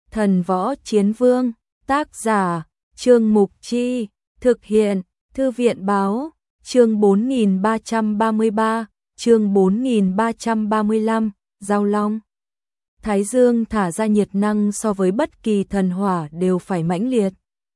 Thần Võ Chiến Vương, tác giả, Trương Mục Chi, thực hiện, Thư viện Báo, chương 4333, chương 4335, Giao Long. Thái Dương thả ra nhiệt năng so với bất kỳ thần hỏa đều phải mãnh liệt.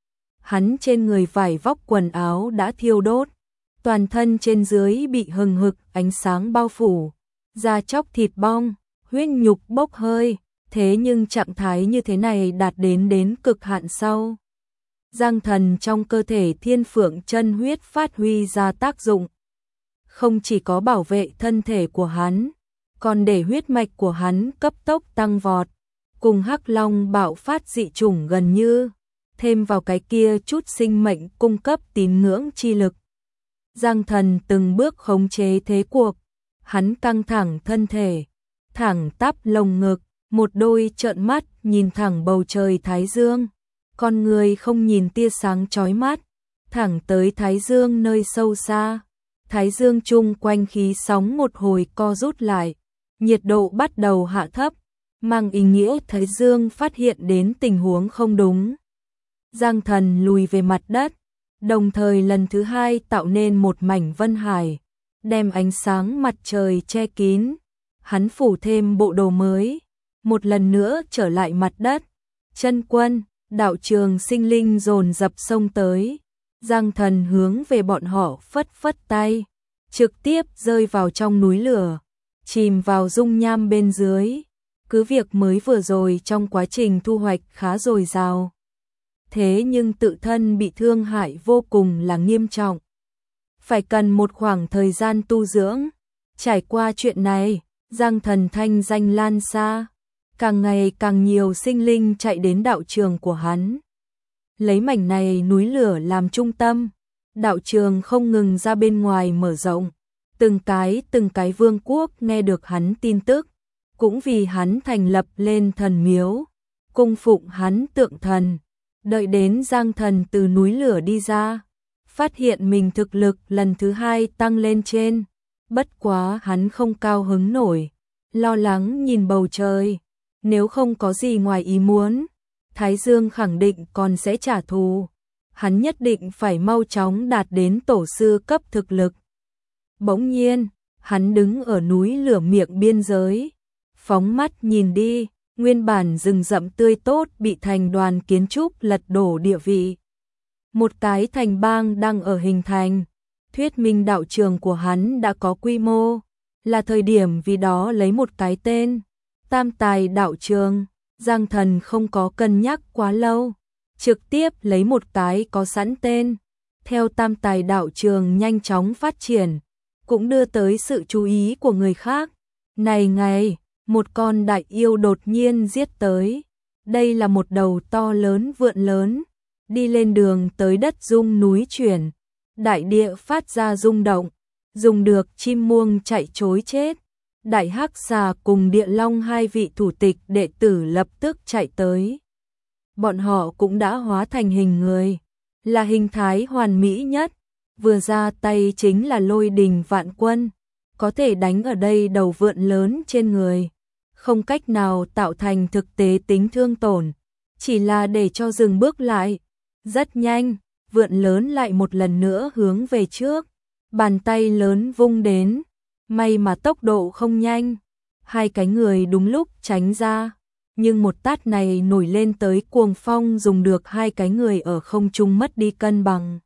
Hắn trên người vải vóc quần áo đã thiêu đốt, toàn thân trên dưới bị hừng hực ánh sáng bao phủ, da chóc thịt bong, huyết nhục bốc hơi, thế nhưng trạng thái như thế này đạt đến cực hạn sau. Giang thần trong cơ thể Thiên Phượng chân huyết phát huy ra tác dụng. Không chỉ có bảo vệ thân thể của hắn, còn để huyết mạch của hắn cấp tốc tăng vọt, cùng Hắc Long bạo phát dị chủng gần như, thêm vào cái kia chút sinh mệnh cung cấp tín ngưỡng chi lực. Giang thần từng bước khống chế thế cuộc, hắn căng thẳng thân thể, thẳng tắp lồng ngực, một đôi trợn mắt nhìn thẳng bầu trời Thái Dương, con người không nhìn tia sáng chói mắt, thẳng tới Thái Dương nơi sâu xa. Thái Dương chung quanh khí sóng một hồi co rút lại, nhiệt độ bắt đầu hạ thấp, mang ý nghĩa Thái Dương phát hiện đến tình huống không đúng. Giang thần lùi về mặt đất, đồng thời lần thứ hai tạo nên một mảnh vân hải, đem ánh sáng mặt trời che kín. Hắn phủ thêm bộ đồ mới, một lần nữa trở lại mặt đất. Chân quân, đạo trường sinh linh dồn dập xông tới. Giang thần hướng về bọn họ phất phất tay, trực tiếp rơi vào trong núi lửa, chìm vào dung nham bên dưới. Cứ việc mới vừa rồi trong quá trình thu hoạch khá dồi dào, thế nhưng tự thân bị thương hại vô cùng là nghiêm trọng, phải cần một khoảng thời gian tu dưỡng. Trải qua chuyện này, Giang thần thanh danh lan xa, càng ngày càng nhiều sinh linh chạy đến đạo trường của hắn. Lấy mảnh này núi lửa làm trung tâm, đạo trường không ngừng ra bên ngoài mở rộng, từng cái vương quốc nghe được hắn tin tức, cũng vì hắn thành lập lên thần miếu, cung phụng hắn tượng thần. Đợi đến Giang thần từ núi lửa đi ra, phát hiện mình thực lực lần thứ hai tăng lên trên, bất quá hắn không cao hứng nổi, lo lắng nhìn bầu trời, nếu không có gì ngoài ý muốn, Thái Dương khẳng định còn sẽ trả thù, hắn nhất định phải mau chóng đạt đến tổ sư cấp thực lực. Bỗng nhiên, hắn đứng ở núi lửa miệng biên giới, phóng mắt nhìn đi, nguyên bản rừng rậm tươi tốt bị thành đoàn kiến trúc lật đổ địa vị. Một cái thành bang đang ở hình thành, thuyết minh đạo trường của hắn đã có quy mô, là thời điểm vì đó lấy một cái tên, Tam Tài đạo trường. Giang thần không có cân nhắc quá lâu, trực tiếp lấy một cái có sẵn tên. Theo Tam Tài đạo trường nhanh chóng phát triển, cũng đưa tới sự chú ý của người khác. Này ngày, một con đại yêu đột nhiên giết tới. Đây là một đầu to lớn vượn lớn, đi lên đường tới đất rung núi chuyển, đại địa phát ra rung động, dùng được chim muông chạy trối chết. Đại Hắc Xà cùng Địa Long hai vị thủ tịch đệ tử lập tức chạy tới. Bọn họ cũng đã hóa thành hình người, là hình thái hoàn mỹ nhất, vừa ra tay chính là lôi đình vạn quân, có thể đánh ở đây đầu vượn lớn trên người, không cách nào tạo thành thực tế tính thương tổn, chỉ là để cho dừng bước lại. Rất nhanh, vượn lớn lại một lần nữa hướng về trước, bàn tay lớn vung đến. May mà tốc độ không nhanh, hai cái người đúng lúc tránh ra, nhưng một tát này nổi lên tới cuồng phong dùng được hai cái người ở không trung mất đi cân bằng.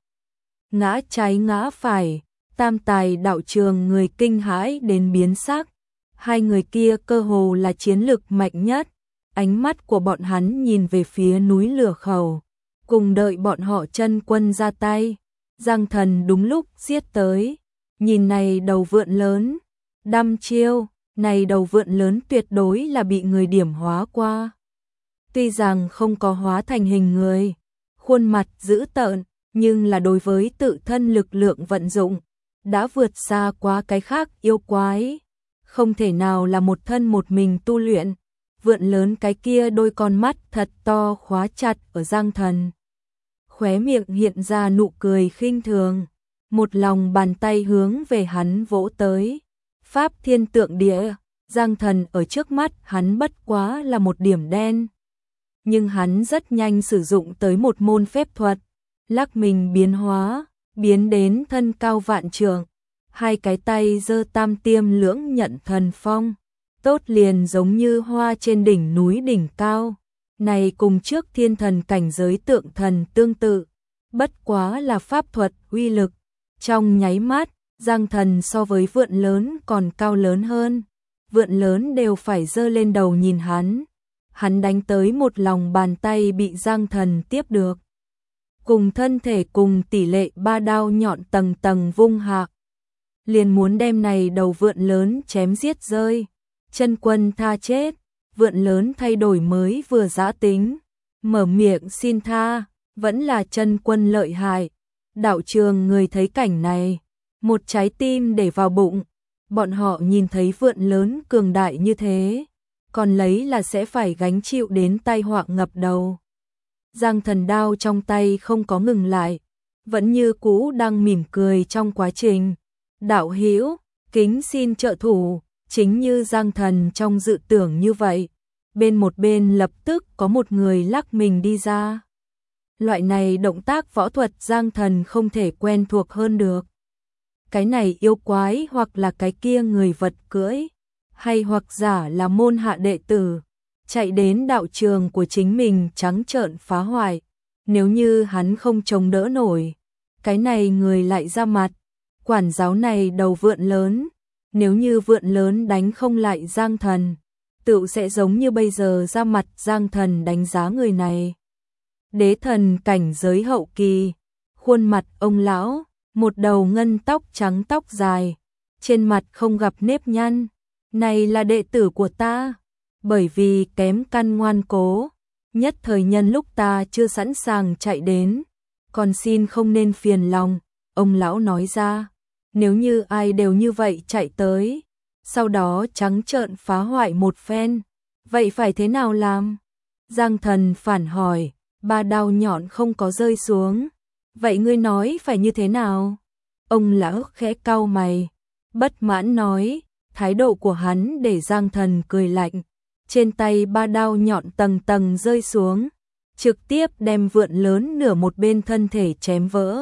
Ngã trái ngã phải, Tam Tài đạo trường người kinh hãi đến biến sắc, hai người kia cơ hồ là chiến lực mạnh nhất, ánh mắt của bọn hắn nhìn về phía núi lửa khẩu, cùng đợi bọn họ chân quân ra tay. Giang thần đúng lúc giết tới. Nhìn này đầu vượn lớn, đăm chiêu, này đầu vượn lớn tuyệt đối là bị người điểm hóa qua. Tuy rằng không có hóa thành hình người, khuôn mặt dữ tợn, nhưng là đối với tự thân lực lượng vận dụng, đã vượt xa quá cái khác yêu quái. Không thể nào là một thân một mình tu luyện, vượn lớn cái kia đôi con mắt thật to khóa chặt ở Giang thần. Khóe miệng hiện ra nụ cười khinh thường. Một lòng bàn tay hướng về hắn vỗ tới. Pháp thiên tượng địa, Giang thần ở trước mắt hắn bất quá là một điểm đen. nhưng hắn rất nhanh sử dụng tới một môn phép thuật, lắc mình biến hóa, biến đến thân cao vạn trượng, hai cái tay giơ tam tiêm lưỡng nhận thần phong, tốt liền giống như hoa trên đỉnh núi đỉnh cao. Này cùng trước thiên thần cảnh giới tượng thần tương tự, bất quá là pháp thuật uy lực. Trong nháy mắt, Giang Thần so với vượn lớn còn cao lớn hơn. Vượn lớn đều phải giơ lên đầu nhìn hắn. Hắn đánh tới một lòng bàn tay bị Giang Thần tiếp được. Cùng thân thể cùng tỷ lệ ba đao nhọn tầng tầng vung hạ. Liền muốn đem này đầu vượn lớn chém giết rơi. Chân Quân tha chết. Vượn lớn thay đổi mới vừa giã tính, mở miệng xin tha, vẫn là Chân Quân lợi hại. Đạo trường người thấy cảnh này, một trái tim để vào bụng, bọn họ nhìn thấy vượn lớn cường đại như thế, còn lấy là sẽ phải gánh chịu đến tai họa ngập đầu. Giang Thần đao trong tay không có ngừng lại, vẫn như cũ đang mỉm cười trong quá trình. Đạo hữu, kính xin trợ thủ. Chính như Giang Thần trong dự tưởng như vậy, bên một bên lập tức có một người lắc mình đi ra. Loại này động tác võ thuật Giang Thần không thể quen thuộc hơn được. Cái này yêu quái hoặc là cái kia người vật cưỡi, hay hoặc giả là môn hạ đệ tử, chạy đến đạo trường của chính mình trắng trợn phá hoại. Nếu như hắn không chống đỡ nổi, cái này người lại ra mặt, quản giáo này đầu vượn lớn. Nếu như vượn lớn đánh không lại Giang Thần, tựu sẽ giống như bây giờ ra mặt Giang Thần đánh giá người này. Đế thần cảnh giới hậu kỳ, khuôn mặt ông lão, một đầu ngân tóc trắng tóc dài, trên mặt không gặp nếp nhăn. Này là đệ tử của ta, bởi vì kém căn ngoan cố, nhất thời nhân lúc ta chưa sẵn sàng chạy đến, còn xin không nên phiền lòng, ông lão nói ra. Nếu như ai đều như vậy chạy tới, sau đó trắng trợn phá hoại một phen, vậy phải thế nào làm? Giang Thần phản hỏi, ba đao nhọn không có rơi xuống, vậy ngươi nói phải như thế nào? Ông lão khẽ cau mày, bất mãn nói, thái độ của hắn để Giang Thần cười lạnh, trên tay ba đao nhọn tầng tầng rơi xuống, trực tiếp đem vượn lớn nửa một bên thân thể chém vỡ.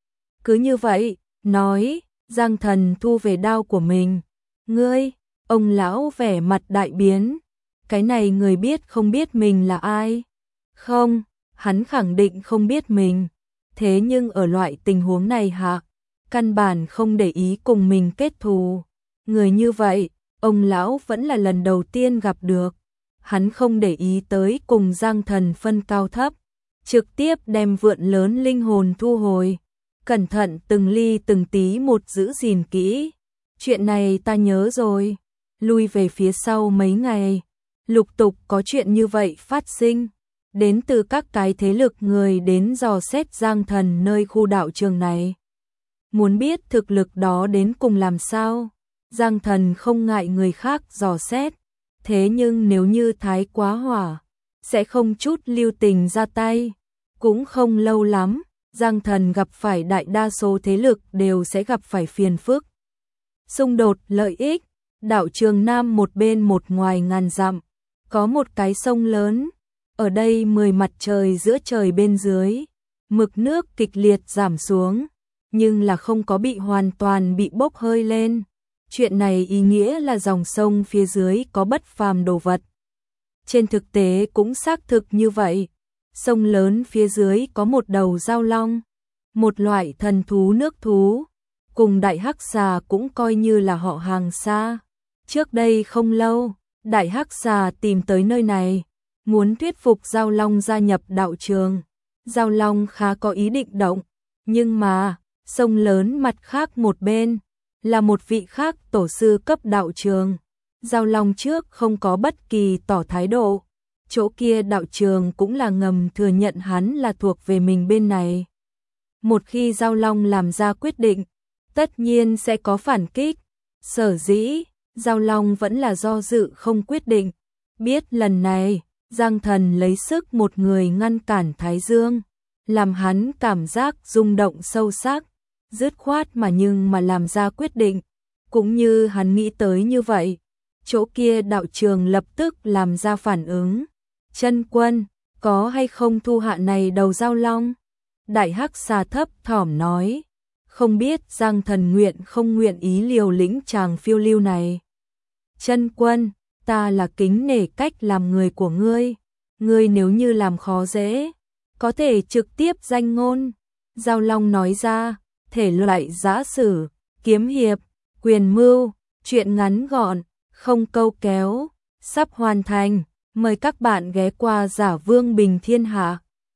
Cứ như vậy, nói, Giang Thần thu về đao của mình. Ngươi, ông lão vẻ mặt đại biến. Cái này người biết không biết mình là ai? Không, hắn khẳng định không biết mình. Thế nhưng ở loại tình huống này hạ, căn bản không để ý cùng mình kết thù. Người như vậy, ông lão vẫn là lần đầu tiên gặp được. Hắn không để ý tới cùng Giang Thần phân cao thấp, trực tiếp đem vượn lớn linh hồn thu hồi. Cẩn thận từng ly từng tí một giữ gìn kỹ. Chuyện này ta nhớ rồi. Lui về phía sau mấy ngày, lục tục có chuyện như vậy phát sinh. Đến từ các cái thế lực người đến dò xét Giang Thần nơi khu đạo trường này. Muốn biết thực lực đó đến cùng làm sao? Giang Thần không ngại người khác dò xét. Thế nhưng nếu như thái quá hỏa, sẽ không chút lưu tình ra tay. Cũng không lâu lắm, Giang Thần gặp phải đại đa số thế lực đều sẽ gặp phải phiền phức. Xung đột lợi ích, đạo trường Nam một bên một ngoài ngàn dặm, có một cái sông lớn, ở đây 10 mặt trời giữa trời bên dưới, mực nước kịch liệt giảm xuống, nhưng là không có bị hoàn toàn bị bốc hơi lên. Chuyện này ý nghĩa là dòng sông phía dưới có bất phàm đồ vật. Trên thực tế cũng xác thực như vậy. Sông lớn phía dưới có một đầu giao long, một loại thần thú nước thú, cùng đại hắc xà cũng coi như là họ hàng xa. Trước đây không lâu, đại hắc xà tìm tới nơi này, muốn thuyết phục giao long gia nhập đạo trường. Giao long khá có ý định động, nhưng mà, sông lớn mặt khác một bên, là một vị khác tổ sư cấp đạo trường. Giao long trước không có bất kỳ tỏ thái độ. Chỗ kia đạo trường cũng là ngầm thừa nhận hắn là thuộc về mình bên này. Một khi Giao Long làm ra quyết định, tất nhiên sẽ có phản kích. Sở dĩ, Giao Long vẫn là do dự không quyết định. Biết lần này, Giang Thần lấy sức một người ngăn cản Thái Dương, làm hắn cảm giác rung động sâu sắc, dứt khoát mà nhưng mà làm ra quyết định, cũng như hắn nghĩ tới như vậy. Chỗ kia đạo trường lập tức làm ra phản ứng. Chân Quân, có hay không thu hạ này đầu Giao Long? Đại Hắc Xà thấp thỏm nói, không biết Giang Thần nguyện không nguyện ý liều lĩnh chàng phiêu lưu này. Chân Quân, ta là kính nể cách làm người của ngươi nếu như làm khó dễ, có thể trực tiếp danh ngôn. Giao Long nói ra, thể loại giã sử, kiếm hiệp, quyền mưu, truyện ngắn gọn, không câu kéo, sắp hoàn thành, mời các bạn ghé qua Giả Vương Bình Thiên Hạ.